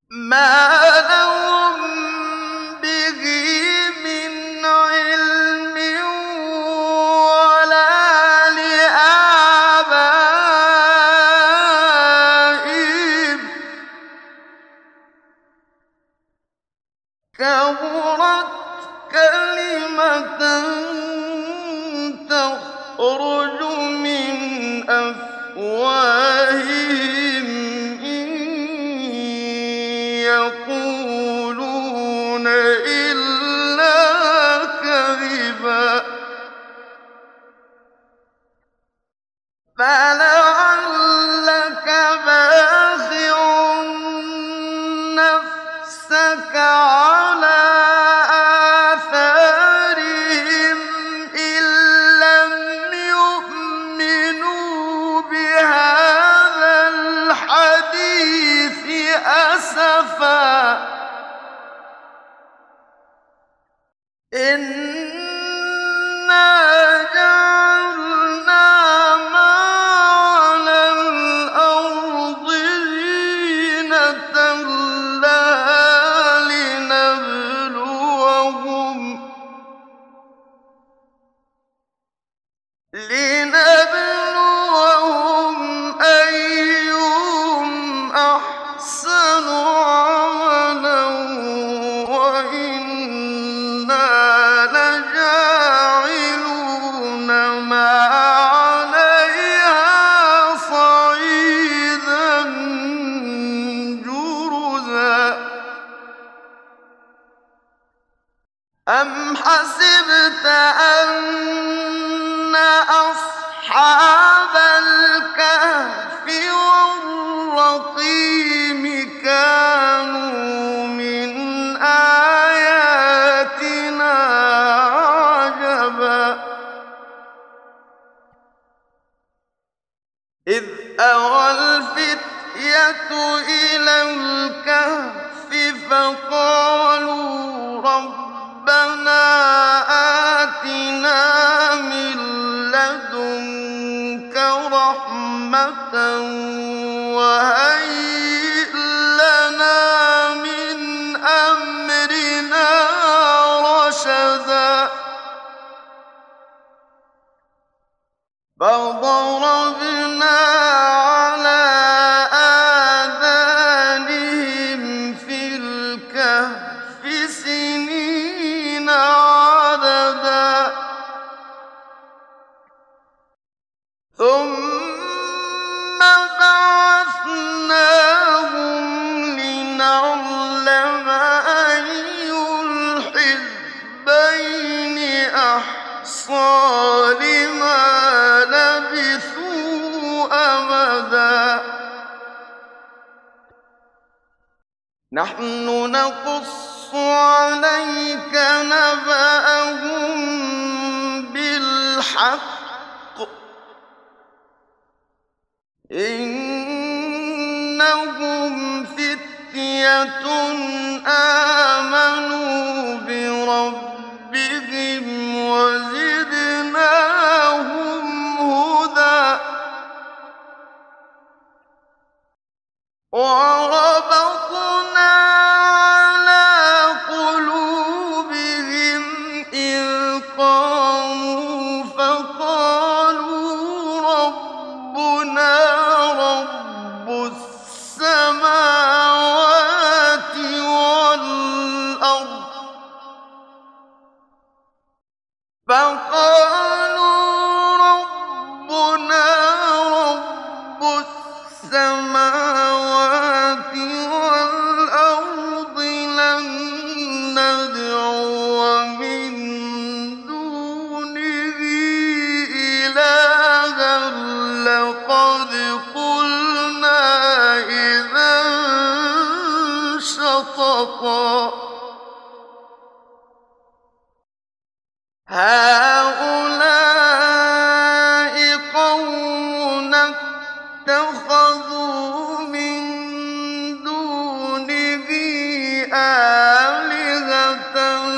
ما لهم به من علم ولا لآبائهم كبرت كلمة تخرج من أفواههم إن يقولون إلا كذبا فلعلك باخع نفسك على آثارهم إن لم يؤمنوا بهذا الحديث أسفا إنا جعلنا ما على الأرض زينة لها لنبلوهم أيهم أحسن عملا وإنا لجاعلون ما عليها صعيدا جرزا أم حسبت أن أصحاب الكهف والرقيم كانوا من آياتنا عجبا إذ أوى الفتية إلى الكهف فقالوا ربنا آتنا من لدنك رحمة وهيئ لنا من أمرنا رشدا فضربنا على آذانهم في الكهف سنين عددا ثم بعثناهم لنعلم أي الحزبين أحصى لما لبثوا أمدا نحن نقص عليك نبأهم بالحق إنهم فتية آمنوا بربهم وزدناهم هدى وربطنا على قلوبهم إذ قاموا فقالوا ربنا رب السماوات والأرض فقالوا ربنا رب السماوات والأرض لن ندعو من دونه إلها لقد قلنا إذا شططا هؤلاء قومنا اتخذوا من دونه آلهة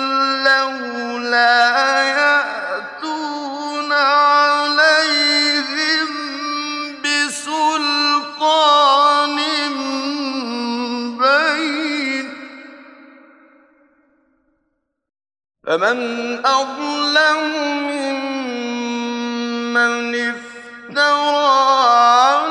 لولا يأتون عليهم بسلطان بين فمن أظلم ممن افترى